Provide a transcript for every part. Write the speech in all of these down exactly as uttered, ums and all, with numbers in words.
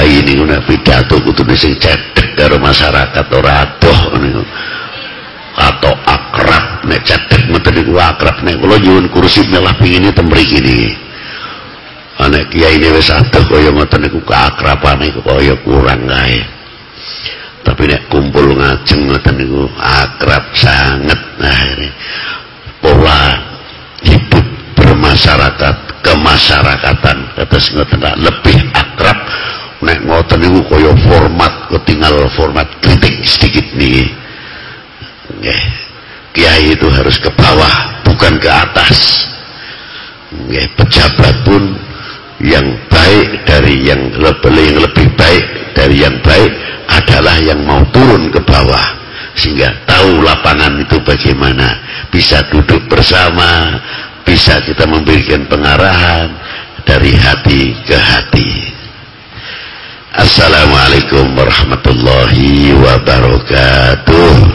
kiai niku nek pidato kudune sing cedhek karo masyarakat ora adoh niku. Atau akrab nek cedhek mboten niku akrab nek kula nyuwun kursi malah pengine ten mriki niki. Ana kiai ne wis adoh kaya ngoten niku keakrabane kaya kurang kae. Tapi nek kumpul ngajeng ngoten niku akrab sanget. Nah ini pola hidup bermasyarakat kemasyarakatan kados ngoten lebih akrab nek ngoten niku kaya format ketinggal format kritik sedikit nih. Nggih. Kiai itu harus ke bawah bukan ke atas. Nggih, pejabat pun yang baik dari yang lebih, yang lebih baik dari yang baik adalah yang mau turun ke bawah sehingga tahu lapangan itu bagaimana, bisa duduk bersama, bisa kita memberikan pengarahan dari hati ke hati. Assalamualaikum warahmatullahi wabarakatuh.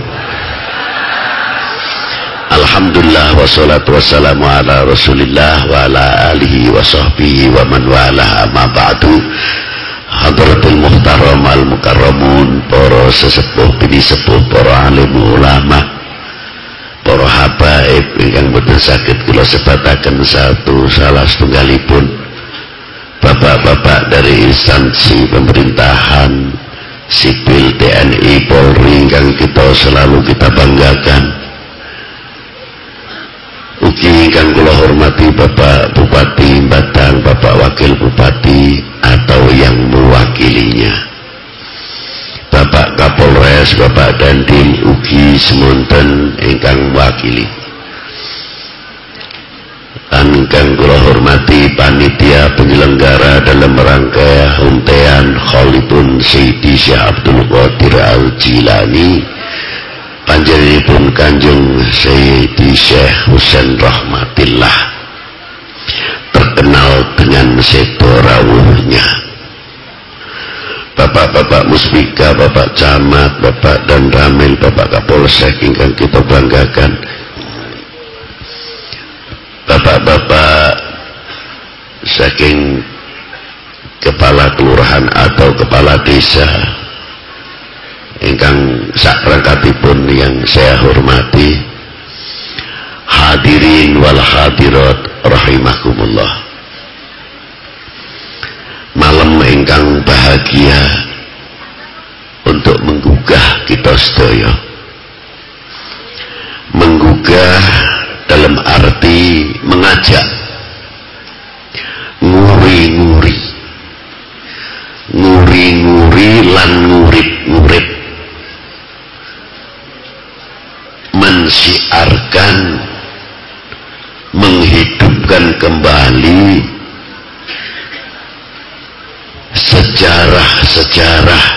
Alhamdulillah wassalatu wassalamu ala rasulillah wa ala alihi wa sahbihi wa man wala amma ba'du. Hadratul muhtaram al mukarramun, para sesepuh bini sepuh, para alim ulama, para habaib ingkang boten saged kula sebataken satu salah setunggalipun bapak-bapak dari instansi pemerintahan sipil T N I Polri ingkang kita selalu kita banggakan. Ugi ingkang kula hormati Bapak Bupati Batang, Bapak Wakil Bupati atau yang mewakilinya, Bapak Kapolres, Bapak Dandim, ugi semonten ingkang mewakili. Lan ingkang kula hormati panitia penyelenggara dalam rangka untean Kholipun Sayyidi Syekh Abdul Qadir Al-Jilani, panjenenganipun Kanjeng Sayyidi Syekh Husain Rahmatillah, terkenal dengan sedo rawuhnya. Bapak-bapak Muspika, Bapak Camat, Bapak dan Ramil, Bapak Kapolsek ingkang kita banggakan, Bapak-bapak saking kepala kelurahan atau kepala desa ingkang sakrangkatipun yang saya hormati, hadirin wal hadirat rahimakumullah. Malam ingkang bahagia untuk menggugah kita sedaya, menggugah dalam arti mengajak, nguri-nguri, nguri-nguri lan ngurit-ngurit, mensiarkan, menghidupkan kembali sejarah-sejarah,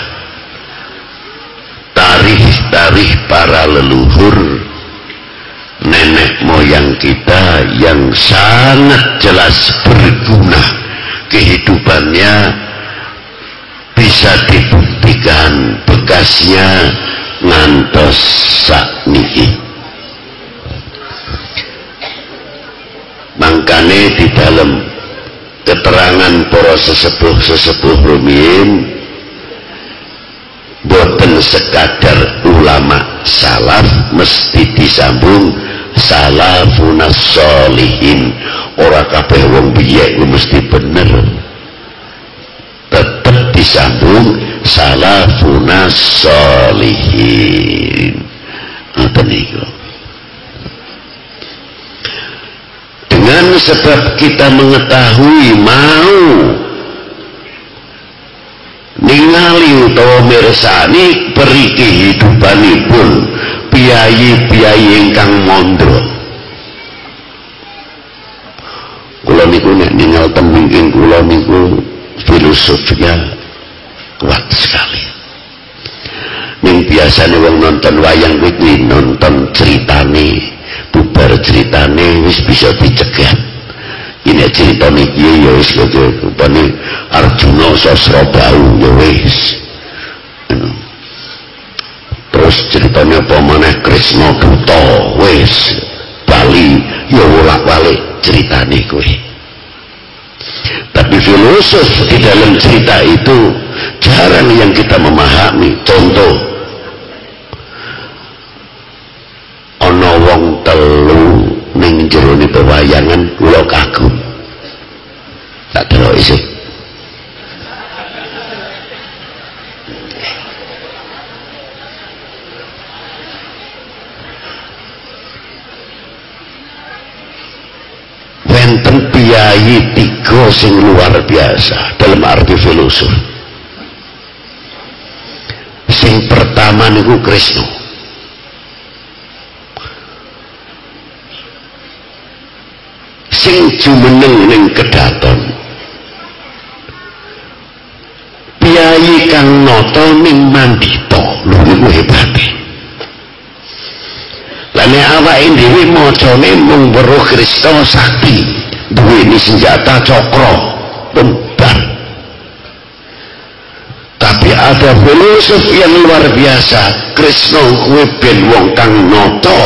tarikh-tarikh para leluhur nenek moyang kita yang sangat jelas berguna, kehidupannya bisa dibuktikan bekasnya ngantos sakniki. Mangkane di dalam keterangan para sesepuh-sesepuh rumiyin boten sekadar ulama salaf, mesti disambung salafunas sholihin. Ora kabeh wong biye mesti bener, tetep disambung salafunas sholihin. Ngoten niku. Dengan sebab kita mengetahui, mau ningali utawa mirsani peri kehidupanipun piyayi-piyayi ingkang mondro. Kula niku nek ningal tembing kula niku filosofnya kuat sekali. Ning biasane wong nonton wayang kuwi nonton ceritane, bubar ceritane wis bisa dicegat. Ini cerita niki ya wis kaya rupane Arjuna Sasrabau ya wis. Terus ceritanya apa maneh Krisna Duta wis bali ya bolak-balik ceritane kuwi. Tapi filosof di dalam cerita itu jarang yang kita memahami. Contoh, ana wong telu ning jero pewayangan kula kagum. Tak delok isih. Wenten piyayi tiga sing luar biasa dalam arti filosof. Sing pertama niku Krisna. Sing jumeneng ning kedaton. Piyayi kang nata ning Mandita, lho niku hebate. Lah nek awake dhewe macane mung weruh Krisna sakti, duweni senjata cakra, pembar. Tapi ada filosof yang luar biasa. Krisna kuwi ben wong kang nata,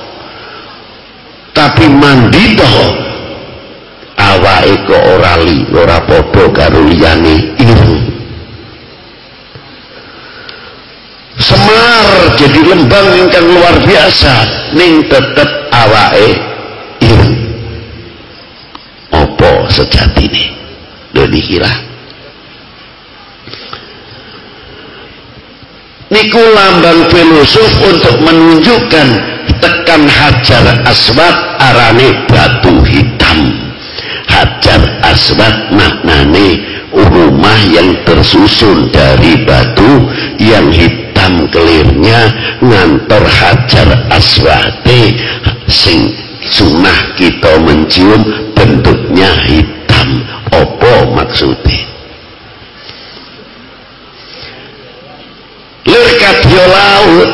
tapi Mandita awake kok ora li, ora padha karo liyane ireng. Semar jadi lembang ingkang luar biasa, ning tetep awake ireng. Apa sejatine? Lho dikira niku lambang filosof untuk menunjukkan tekan Hajar Aswad arane batu hitam. Hajar Aswad maknane rumah yang tersusun dari batu yang hitam kelirnya, ngantor Hajar Aswade sing sunah kita mencium bentuknya hitam. Apa maksudnya? Lir kadya laut,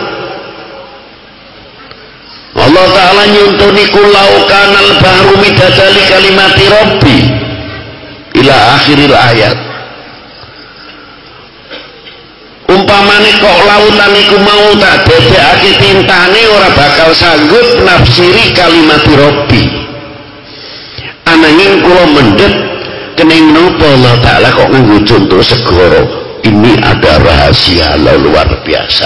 Allah Ta'ala nyuntuni kulau kanal bahru midadali kalimati Rabbi ila akhiril ayat. Umpamane kok lautan iku mau tak dedekake tintane ora bakal sanggup nafsiri kalimati Rabbi. Ananging kula mendhet kening napa Allah Ta'ala kok nganggo contoh segara. Ini ada rahasia luar biasa.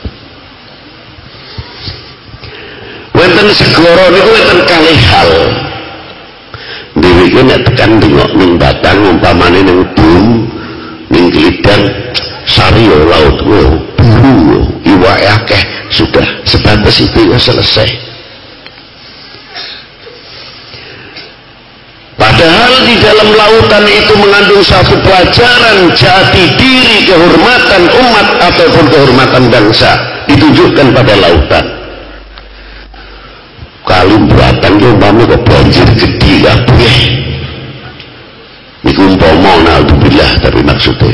Wonten segara niku wonten kalih hal. Dhewe iki nek tekan ndengok ning Batang umpamane ning Bum, ning Glidang, Sario laut wo, biru, iwake akeh, sudah sebatas itu ya selesai. Padahal di dalam lautan itu mengandung satu pelajaran jati diri, kehormatan umat ataupun kehormatan bangsa ditunjukkan pada lautan. Kali Batang ki umpama kok banjir gede kabeh. Niku umpama naudzubillah, tapi maksudnya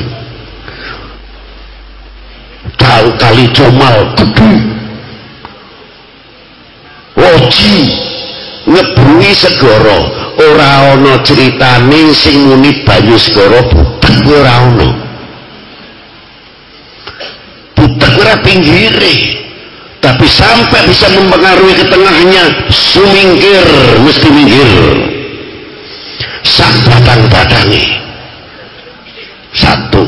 tahu kali Comal gede. Woji ngebrui segara, ora ana critane sing muni banyu segara butek ora ana. Butek ora pinggire, tapi sampai bisa mempengaruhi ke tengahnya, sumingkir mesti minggir. Sak batang-batange. Satu.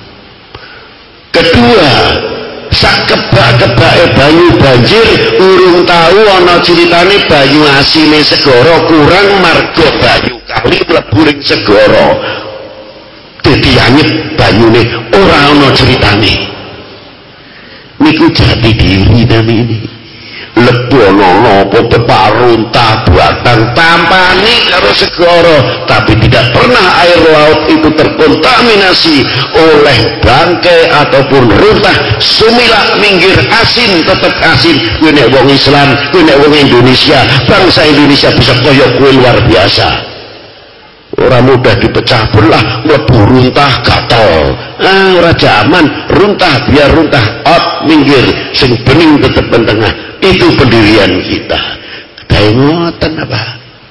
Kedua, sak kebak-kebake banyu banjir urung tahu ana ceritane banyu asine segara kurang marga banyu kali mlebu ring segara dadi anyep banyune ora ana ceritane. Niku jati diri nami ini lebono apa tepak runtah batang tampani karo segara, tapi tidak pernah air laut itu terkontaminasi oleh bangkai ataupun runtah. Sumilak minggir asin tetap asin. Kuwi nek wong Islam, kuwi nek wong Indonesia, bangsa Indonesia bisa koyok kuwi luar biasa. Orang mudah dipecah belah, mlebu runtah gatal. Ah, ora jaman runtah biar runtah, out minggir, sing bening tetep tengah. Itu pendirian kita. Kayak ngoten apa?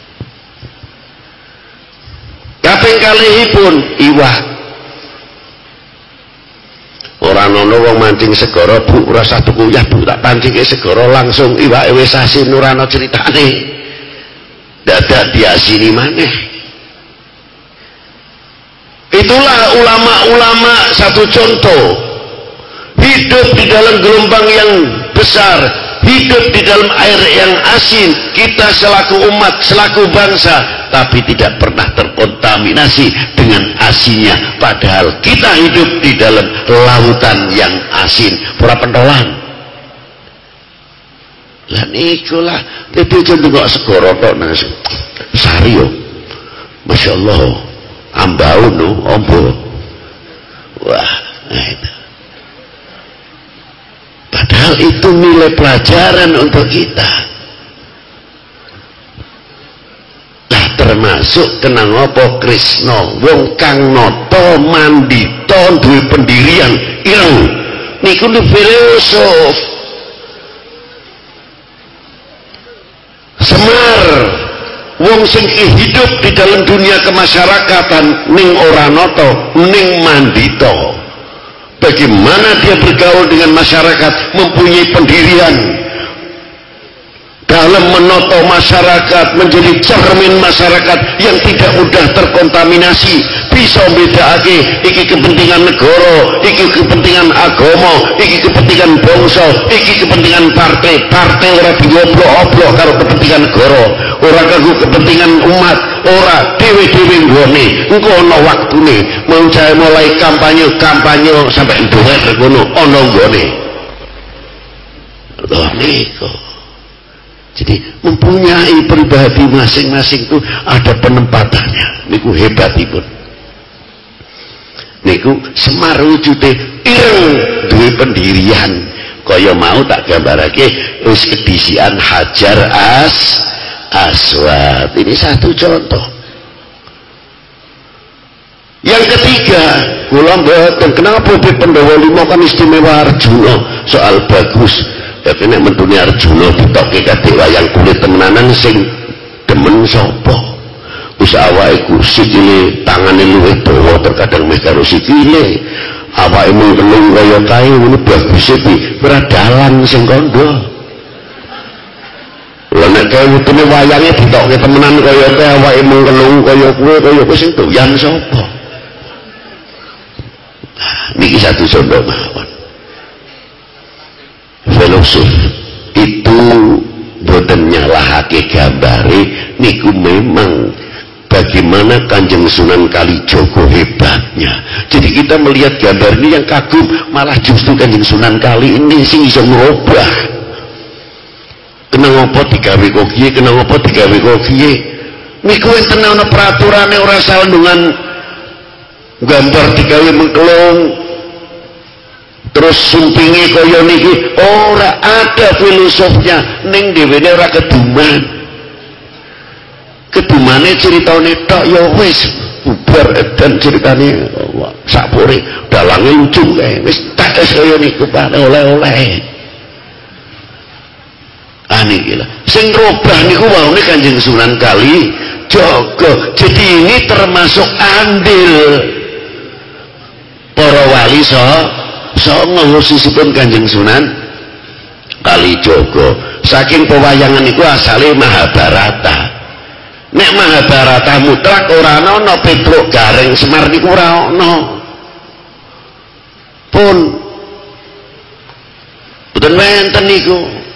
Kaping kalihipun iwak. Ora ana wong mancing segara, Bu, ora usah tuku uyah, Bu, tak pancing segara langsung iwake wis asin ora ana critane. Dadak diasini maneh. Itulah ulama-ulama satu contoh, hidup di dalam gelombang yang besar, hidup di dalam air yang asin. Kita selaku umat, selaku bangsa, tapi tidak pernah terkontaminasi dengan asinnya, padahal kita hidup di dalam lautan yang asin. Pura pentolan lah nikulah itu contoh kok segoro tok nang sari yo, masya Allah, ambau no ombo, wah nah itu. Padahal itu nilai pelajaran untuk kita. Nah termasuk kenang apa Krisna, wong kang nata mandita duwe pendirian ireng niku nu filosof. Semar wong sing hidup di dalam dunia kemasyarakatan ning ora nata ning mandita. Bagaimana dia bergaul dengan masyarakat, mempunyai pendirian dalam menata masyarakat, menjadi cermin masyarakat yang tidak mudah terkontaminasi, bisa bedakake iki kepentingan negara, iki kepentingan agama, iki kepentingan bangsa, iki kepentingan partai. Partai ora dioblok-oblok karo kepentingan negara, ora kanggo kepentingan umat, ora dhewe-dhewe nggone. Engko ana waktune mau jae mulai kampanye kampanye sampai ndonga ngono ana nggone. Lho niku. Jadi mempunyai pribadi masing-masing itu ada penempatannya. Niku hebatipun. Niku Semar wujude ireng duwe pendirian. Kaya mau tak gambarake wis kedisian Hajar As Aswad. Ini satu contoh. Yang ketiga, kula mboten kenapa di Pandhawa lima kan istimewa Arjuna soal bagus. Tapi nek mentune Arjuna ditokke kadek wayang kulit temenanan sing demen sapa? Wis awake ku sikile tangane luwih dawa terkadang meh karo sikile. Awake mung kelung kaya kae ngono bagus iki ora dalan sing kandha. Lah nek kae wetune wayange ditokke temenan kaya kae awake mung kelung kaya kowe kaya kowe sing doyan sapa? Niki satu contoh mawon. Filosof itu boten nyalahake gambare niku memang bagaimana Kanjeng Sunan Kalijaga hebatnya. Jadi kita melihat gambar ini yang kagum, malah justru Kanjeng Sunan Kali ini sing iso merubah. Kenang apa digawe kok kiye, kenang apa digawe kok kiye. Niku enten ana peraturane ora salendungan gambar digawe mengkelung. Terus sumpingi kaya niki ora ada filosofnya, ning dhewene ora keduman. Kedumane ceritane tok ya wis bubar edan ceritane sakpure dalange lucu kae wis tak kaya niku Pak oleh-oleh. Ah niki lho sing robah niku waune Kanjeng Sunan Kalijaga. Jadi ini termasuk andil para wali so songo khususipun Kanjeng Sunan Kalijaga. Saking pewayangan iku asale Mahabharata. Nek Mahabharata mutlak ora ana Petruk Gareng Semar niku ora ana. Pun boten wenten niku.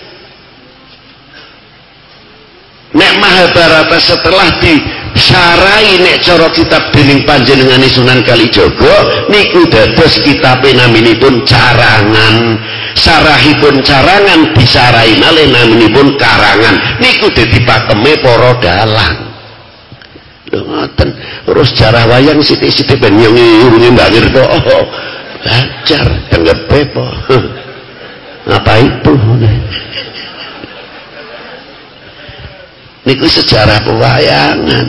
Nek Mahabharata setelah disarai nek cara kitab dening panjenengane Sunan Kalijaga niku dados kitabe naminipun Carangan. Sarahipun Carangan disarai malih naminipun Karangan. Niku dadi pakeme para dalang. Lho ngoten. Terus jarah wayang sithik-sithik ben nyungi Mbak Wirta. Oh, belajar denggepe po. Apa itu? Niku sejarah pewayangan.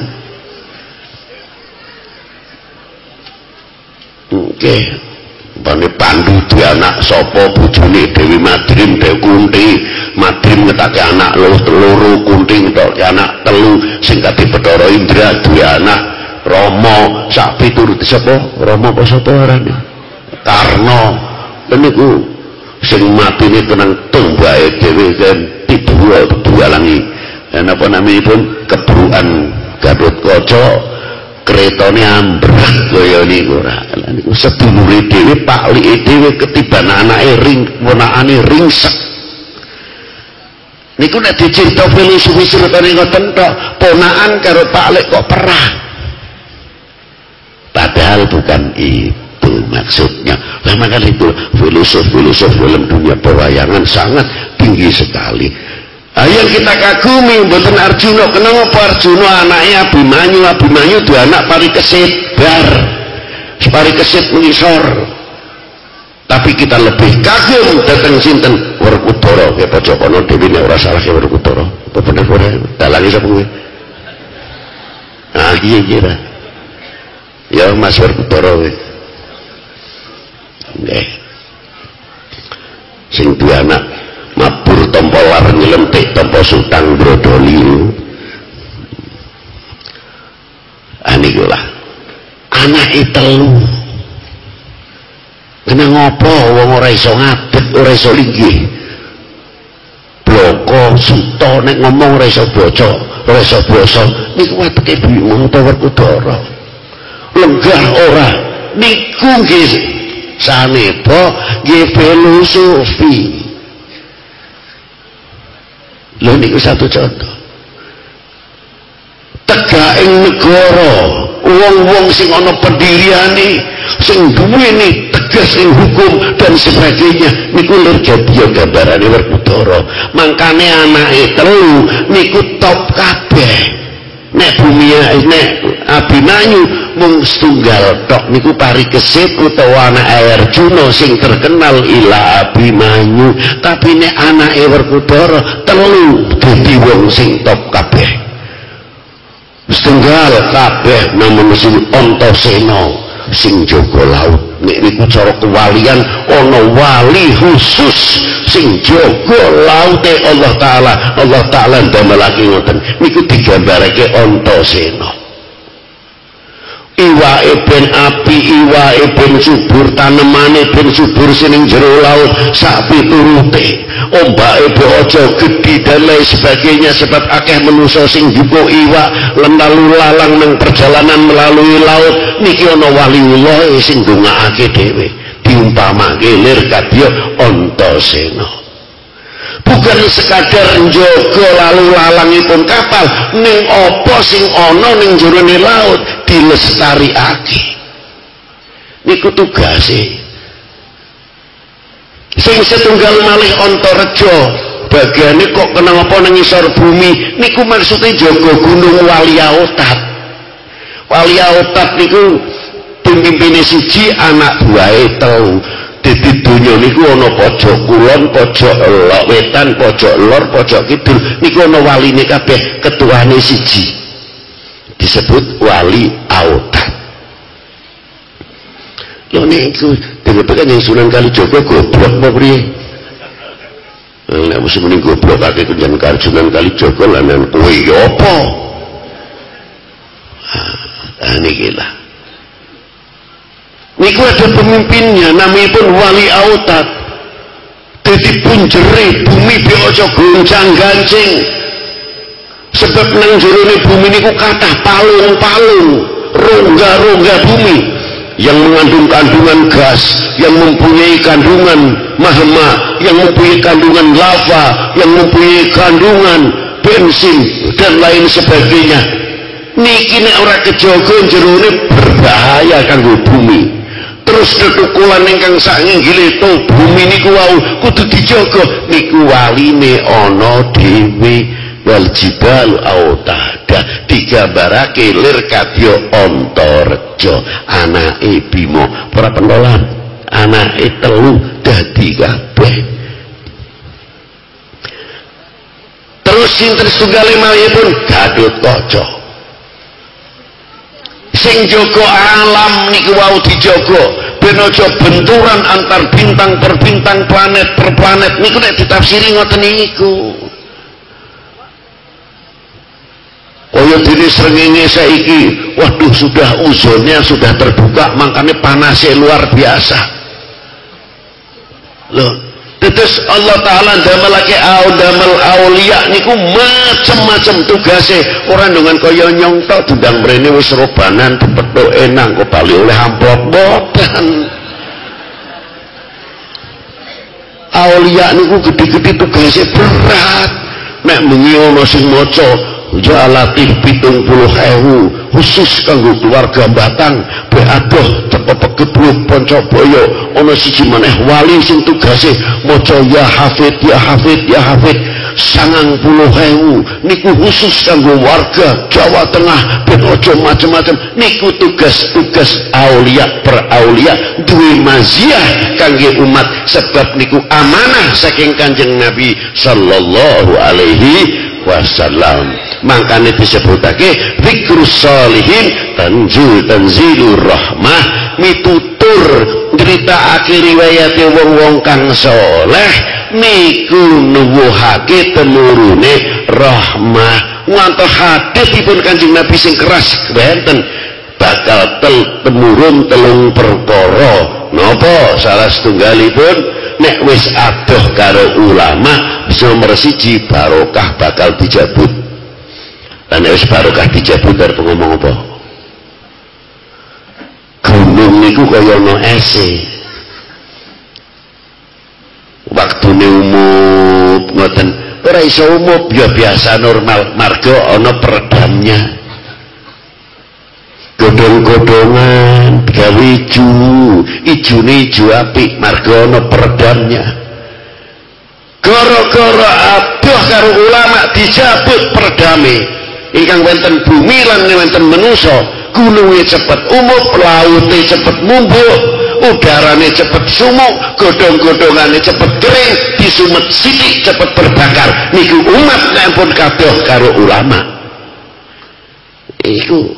Oke. Okay. Bane Pandu duwe anak sapa bojone Dewi Madrim, Dewi Kunti. Madrim ngetake anak loro loro, Kunti ngetake anak telu, sing kadhe Bathara Indra duwe anak Rama, sak piturute sapa? Rama apa sapa arane? Karna. Lha niku sing matine tenang tumbahe dhewe kan tibu tibu alangi. Dan apa naminipun Kebrukan Gatotkaca keretane ambrek kaya niku ora. Lah niku sedulure dhewe paklike dhewe ketiban anake ring ponakane ringsek. Niku nek dicerita filosofi ceritane ngoten tok, ponakan karo paklik kok perang. Padahal bukan itu maksudnya. Nah, maka itu filosof-filosof dalam dunia pewayangan sangat tinggi sekali. Nah, yang kita kagumi mboten Arjuna. Kenapa Arjuna anaknya Abimanyu? Abimanyu dua anak Parikesit bar. Parikesit mengisor. Tapi kita lebih kagum datang sinten Werkudara. Ya Pojokono dhewe nek ora salah ya Werkudara. Apa bener ora? Dalange sapa kuwi? Ah iya iya. Ya Mas Werkudara kuwi. Nggih. Sing duwe anak mabur tampa lar nyelentik tampa sutang brodoli. Aniku lah. Anake telu. Kena ngopo wong ora iso ngadeg, ora iso linggih. Bloko suto nek ngomong ora iso baca, ora iso basa. Niku wateke bingung ta Werkudara. Lenggah ora. Niku nggih sanepa nggih filosofi. Lho niku satu contoh. Tegaking negara, wong-wong sing ana pendiriane, sing duweni tegas ing hukum dan sebagainya, niku lur jadiya gambarane Werkudara. Mangkane anake telu niku top kabeh. Nek bumi nek Abimanyu mung setunggal tok niku Parikesit utawa anake Arjuna sing terkenal Ila Abimanyu. Tapi nek anake Werkudara telu dadi wong sing top kabeh. Setunggal kabeh namung sing Antasena sing jaga laut. Nek niku cara kewalian ana wali khusus sing jaga laute Allah taala. Allah taala ndamelake ngoten niku digambarake Antasena. Iwake ben api, iwake ben subur, tanemane ben subur sing jero laut sak piturute. Ombake be aja gedhi dan lain sebagainya sebab akeh manusa sing juko iwak lalu lalang nang perjalanan melalui laut. Niki ana waliullah sing ndongaake dhewe diumpamake lir kadya Antasena. Bukan sekadar njaga lalu lalangipun kapal, ning apa sing ana ning jerone laut dilestarikake. Niku tugase. Sing setunggal malih Antareja, bagiane kok kena apa nang ngisor bumi, niku maksudnya jaga gunung Waliaotat. Waliaotat niku pemimpine siji, anak buahe telu. Dadi donya niku ana pojok kulon, pojok wetan, pojok lor, pojok kidul. Niku ana waline kabeh, ketuane siji. Disebut Waliaotat. Lho niku dengen-dengen yang Sunan Kalijaga goblok apa priye? Nek mesti muni goblok akeh kunjan Sunan Kalijaga lan kowe ya apa? Ah niki lah. Niku ada pemimpinnya namanya Waliaotat. Dadi punjere bumi be aja goncang-gancing. Sebab nang jerone bumi niku kathah palung-palung, rongga-rongga bumi yang mengandung kandungan gas, yang mempunyai kandungan magma, yang mempunyai kandungan lava, yang mempunyai kandungan bensin dan lain sebagainya. Niki nek ora kejaga jerone berbahaya kanggo bumi. Terus tetukulan ingkang sainggile to bumi niku wau kudu dijaga. Niku waline ana dhewe. Wal jibal autada digambarake lir kadya Antareja, anake Bima. Para pentolan, anake telu dadi kabeh. Terus sinten setunggal malihipun Gatotkaca. Sing jaga alam niku wau dijaga ben aja benturan antar bintang per bintang, planet per planet. Niku nek ditafsiri ngoten niku. Kaya dene srengenge saiki, waduh sudah ozonnya sudah terbuka, makanya panasnya luar biasa. Loh, Terus Allah Ta'ala damelake au damel aulia niku macem-macem tugase orang dengan kaya nyongtok dundang mrene wis robanan dipethuk enang kok bali oleh amplop boten. Aulia niku gede-gede tugase berat nek bengi ana sing maca ya Latif pitung puluh ewu khusus kanggo keluarga Batang be adoh teko pegebluk Poncobaya ana siji maneh wali sing tugase maca ya hafid ya hafid ya hafid sangang puluh ewu niku khusus kanggo warga Jawa Tengah ben aja macem-macem niku tugas-tugas aulia per aulia duwe maziah kangge umat sebab niku amanah saking Kanjeng Nabi sallallahu alaihi wasallam. Makanya disebutake zikrus sholihin tanzil tanzilur rahmah mitutur nyritakake riwayate wong-wong kang saleh niku nuwuhake temurune rahmah. Ngantos hadisipun Kanjeng Nabi sing keras benten bakal tel temurun telung perkara. Napa salah setunggalipun nek wis adoh karo ulama bisa nomor siji barokah bakal dijabut. Lan nek wis barokah dijabut arep ngomong apa? Gunung niku kaya ana ese. Waktune umup ngoten. Ora iso umup ya biasa normal marga ana peredamnya. Godhong-godhongan gawe ijo, ijune ijo apik marga ana peredamnya. Gara-gara adoh karo ulama dijabut peredame ingkang wonten bumi lan wonten manusa, gununge cepet umup, laute cepet mumbuk, udarane cepet sumuk, godhong-godhongane cepet kering, disumet sithik cepet terbakar. Niku umat nek pun kadoh karo ulama. Iku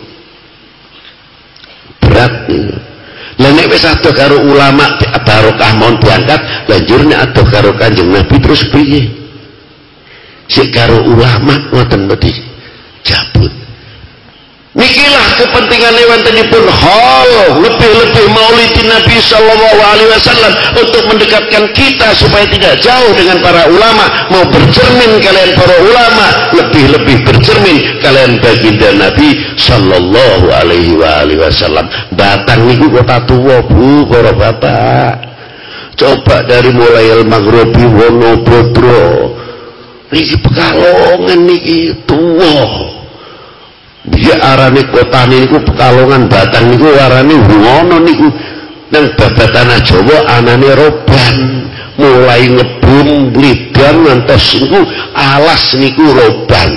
berat niku. Lah nek wis adoh karo ulama barokah mon diangkat, lanjur nek adoh karo Kanjeng Nabi terus piye? Sik karo ulama ngoten mesti cabut. Nikilah kepentingannya wontenipun hal lebih-lebih maulid Nabi sallallahu alaihi wasallam untuk mendekatkan kita supaya tidak jauh dengan para ulama, mau bercermin kalian para ulama, lebih-lebih bercermin kalian baginda Nabi sallallahu alaihi wasallam. Batang niku kota tua Bu, para bapak. Coba dari mulai Al-Maghribi Wonobodro niki Pekalongan niki tua. Dia arane kota niku Pekalongan, Batang niku arane Wono niku nang babat tanah Jawa anane Roban, mulai ngebum Lidan ngantos niku alas niku Roban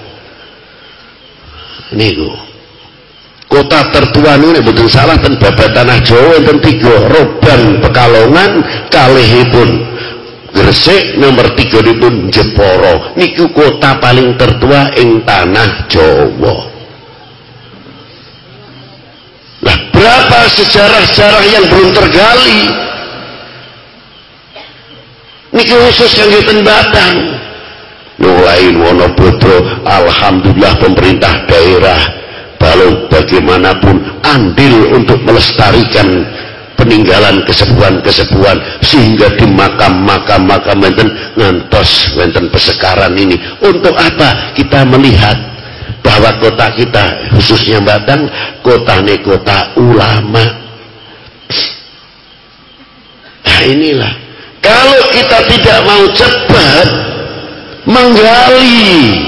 niku. Kota tertua niku nek mboten salah ten babat tanah Jawa enten tiga, Roban, Pekalongan, kalihipun Gresik, nomor tiga dipun Jepara. Niku kota paling tertua ing tanah Jawa. Nah, berapa sejarah-sejarah yang belum tergali? Niki khusus yang ngeten Batang. Mulai Wonobodro, alhamdulillah pemerintah daerah balau bagaimanapun andil untuk melestarikan peninggalan kesepuhan-kesepuhan sehingga di makam-makam makam wenten ngantos wenten pesekaran ini. Untuk apa? Kita melihat bahwa kota kita khususnya Batang kota ini kota ulama. Nah inilah kalau kita tidak mau cepat menggali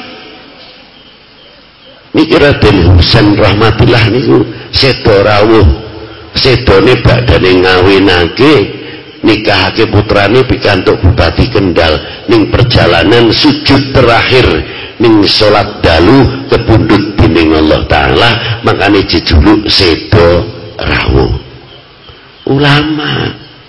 niki Raden Husain rahmatillah niku sedo rawuh sedone badane ngawinake nikahake putrane pikantuk Bupati Kendal ning perjalanan sujud terakhir ning salat dalu kepundhut dening Allah taala makane jejuluk sedo rawuh ulama.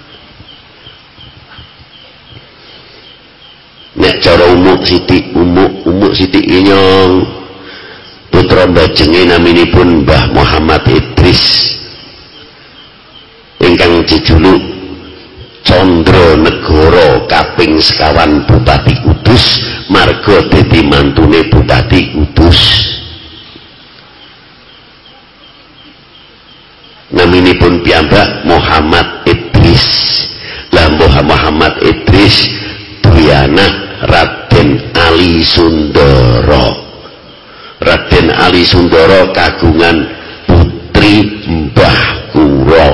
Nek cara umuk sithik umuk umuk sithik inyong putra bajenge naminipun Mbah Muhammad Idris ingkang jejuluk Condro Negoro kaping sekawan Bupati Kudus marga dadi mantune Bupati Kudus. Naminipun piyambak Muhammad Idris. Lah Muhammad Idris Ali Sundoro kagungan putri mbah kula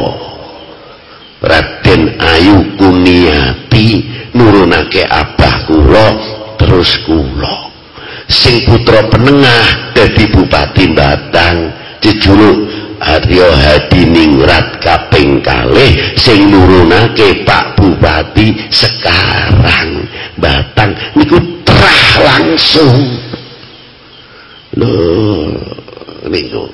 Raden Ayu Kuniati nurunake abah kula terus kula sing putra penengah dadi Bupati Batang jejuluk Aryo Hadiningrat kaping kalih sing nurunake Pak Bupati sekarang Batang niku terah langsung lho niku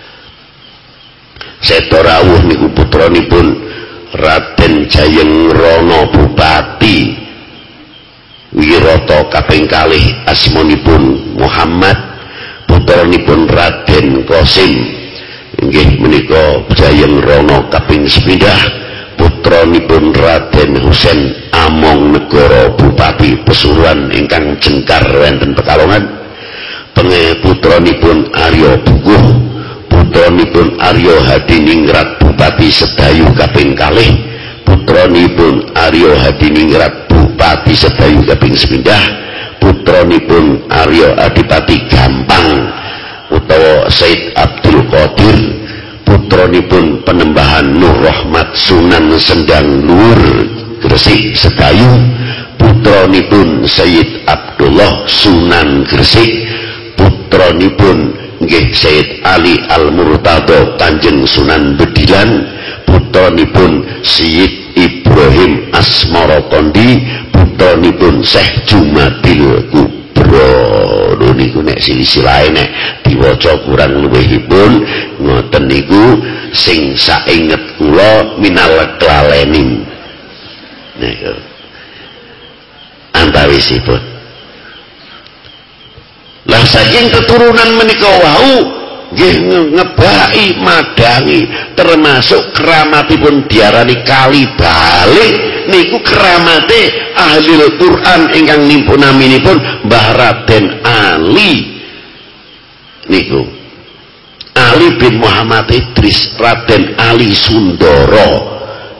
Seto rawuh niku putranipun Raden Jayeng Rono Bupati Wirata kaping kalih asmanipun Muhammad putranipun Raden Qasim inggih menika Jayeng Rono kaping sepindah putranipun Raden Husain Among Negara Bupati Pesuruan ingkang jengkar wonten Pekalongan penge putranipun Arya Bukuh putranipun Arya Hadiningrat Bupati Sedayu kaping kalih putranipun Arya Hadiningrat Bupati Sedayu kaping sepindah putranipun Arya Adipati Gampang utawa Said Abdul Qadir putranipun Penembahan Nur Rahmat Sunan Sendang Luhur Gresik Sedayu putranipun Sayyid Abdullah Sunan Gresik putranipun nggih Sayyid Ali Al-Murtado Kanjeng Sunan Bedilan putranipun Sayyid Ibrahim Asmara Kondi putranipun Syekh Jumadil Kubro lho niku nek silsilahe nek diwaca kurang luwihipun ngoten niku sing sainget kula minal klalening niku antawisipun lah saking keturunan menika wau nggih ngebaki madangi termasuk keramatipun diarani kali balik niku keramate ahli Al-Qur'an ingkang nimpunaminipun Mbah Raden Ali niku Ali bin Muhammad Idris Raden Ali Sundoro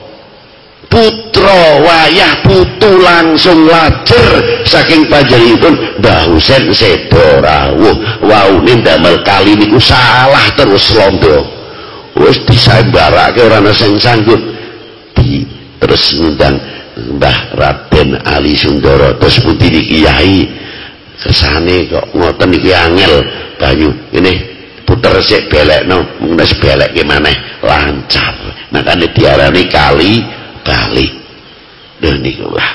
putra wayah putu langsung lajer saking panjenenganipun Mbah Husain Sedo rawuh waune ndamel kali niku salah terus londo wis disambarake ora ana sing sanggup di terus ngundang Mbah Raden Ali Sundoro terus pundi niki Kyai kersane kok ngoten niki angel banyu ini puter sik belekno mung wis belekke maneh lancar makane diarani kali balik dan niku lah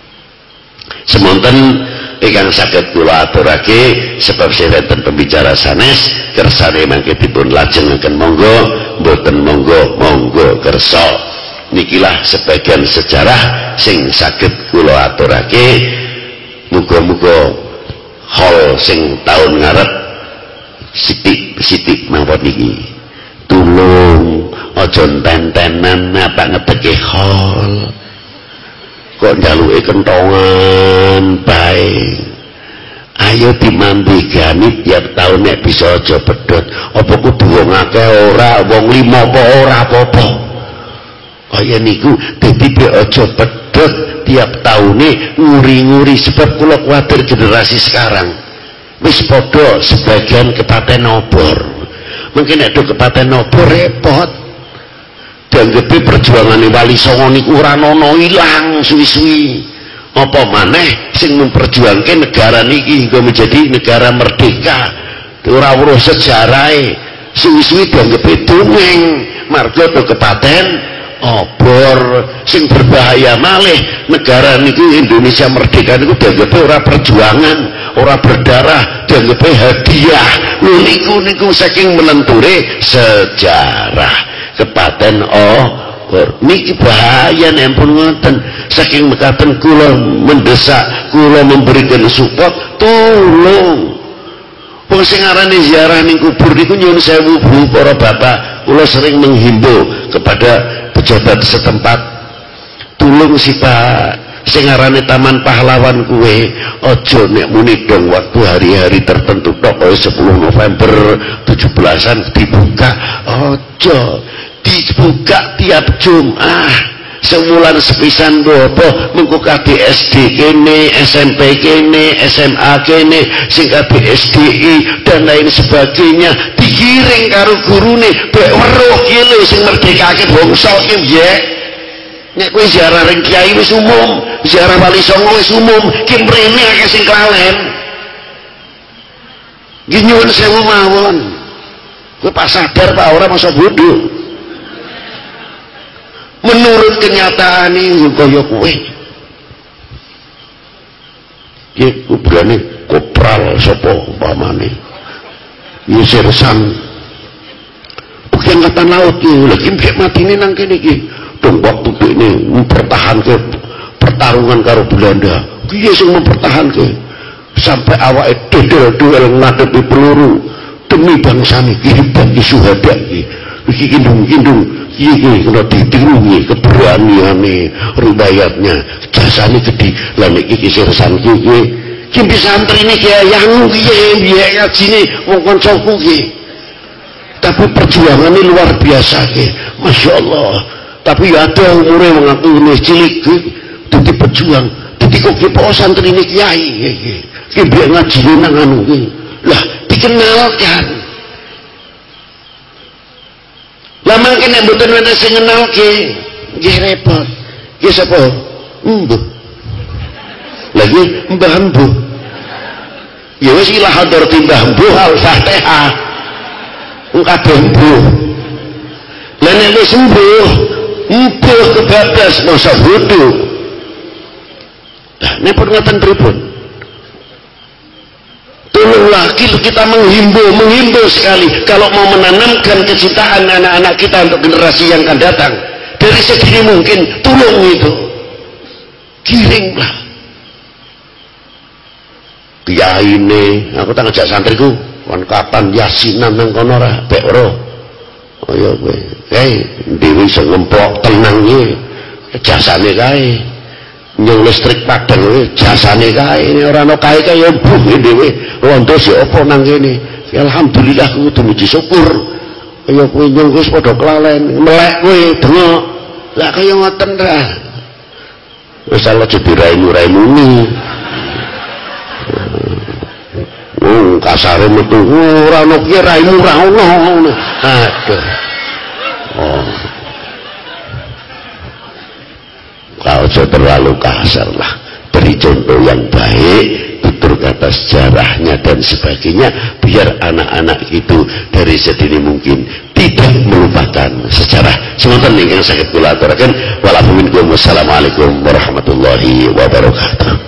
semonten ingkang saged kula aturake sebab sinten pembicara sanes kersane mangke dipun lajengaken monggo mboten monggo monggo kersa nikilah sebagian sejarah sing saged kula aturake muga-muga hol sing taun ngarep sithik-sithik mawon niki tulung aja enten-tenan apa ngeteke hol kok njaluke kentongan bae ayo dimambigani tiap tahun nek bisa aja pedhot apa kudu wong akeh ora wong lima apa ora apa-apa kaya niku dadi aja pedhot tiap tahune nguri-nguri sebab kula kuwatir generasi sekarang wis padha sebagian kepaten obor mungkin nek kepaten obor repot dianggepe perjuangane Wali Songo niku ora ana ilang suwi-suwi apa maneh sing memperjuangke negara niki hingga menjadi negara merdeka ora weruh sejarahe suwi-suwi dianggepe dongeng marga do kepaten obor sing berbahaya malih negara niku Indonesia merdeka niku dianggepe ora perjuangan ora berdarah dianggepe hadiah lho niku niku saking melenture sejarah kepaten oh niki bahaya nempun ngoten saking mekaten kula mendesak kula memberikan support tolong wong sing arane ziarah ning kubur niku nyuwun sewu Bu para bapak kula sering menghimbau kepada pejabat setempat tulung si Pak sing arane Taman Pahlawan kuwe aja nek muni dong waktu hari-hari tertentu tok sepuluh November tujuh belasan dibuka aja dibuka tiap Jumat semulan sepisan bobo mengko K D S D kene, S M P kene, S M A kene, sing K D S D I dan lain sebagainya digiring karo gurune bek weruh ki lho sing merdekake bangsa ki piye. Nek kowe ziarah ring kiai wis umum, ziarah wali songo wis umum, ki mrene akeh sing kelalen. Nggih nyuwun sewu mawon. Kowe pas sadar Pak ora masa bodoh. Menurut kenyataan ini kaya kowe. Ki kubrane kopral sapa umpamane. Ya sersan. Bukan angkatan laut ki, lagi mbek matine nang kene iki. Dong waktu ini mempertahankan pertarungan karo Belanda. Piye sing mempertahankan sampai awake dodol-dodol ngadepi peluru demi bangsa niki hebat ki syuhada iki. Iki kindung-kindung iki kena ditirungi keberaniane riwayatnya jasane gede lan iki kisirsan ki ki bisa antrine ki yang piye piye ngajine wong kancaku ki. Tapi perjuangannya luar biasa ki. Masya Allah. Tapi ada umurnya mengaku ini cilik jadi pejuang jadi kok kita santri ini kiai kita biar ngaji nang anu lah dikenalkan lama kena bukan mana saya kenal ke dia repot dia siapa mbuh lagi mbah mbuh ya wis ila hadar timbah mbuh al-fatihah kabeh mbuh lan nek wis mbuh mbuh kebatas masa bodoh. Nah, ini peringatan pripun. Tolonglah kita menghimbau, menghimbau sekali kalau mau menanamkan kecintaan anak-anak kita untuk generasi yang akan datang. Dari segini mungkin tolong itu. Kiringlah. Kiai ini, aku tak ngajak santriku, kan kapan yasinan nang kono ra, bek ora. Oh ya kowe. Kae dhewe iso ngemplok tenang iki. Jasane kae. Nyung listrik padhang kuwi jasane kae. Ora ana kae kae ya mbuh dhewe. Rondo sik apa nang kene. Alhamdulillah kudu muji syukur. Kaya kowe nyung wis padha kelalen, melek kowe dengok. Lah kaya ngoten ra. Wis ala dirai-raimu ni. Oh, kasare metu ora ono ki raimu ora ono. Aduh. Oh. Kau terlalu kasar lah. Beri contoh yang baik, tutur kata sejarahnya dan sebagainya, biar anak-anak itu dari sedini mungkin tidak melupakan sejarah. Semoga yang sakit kula aturaken. Wassalamualaikum warahmatullahi wabarakatuh.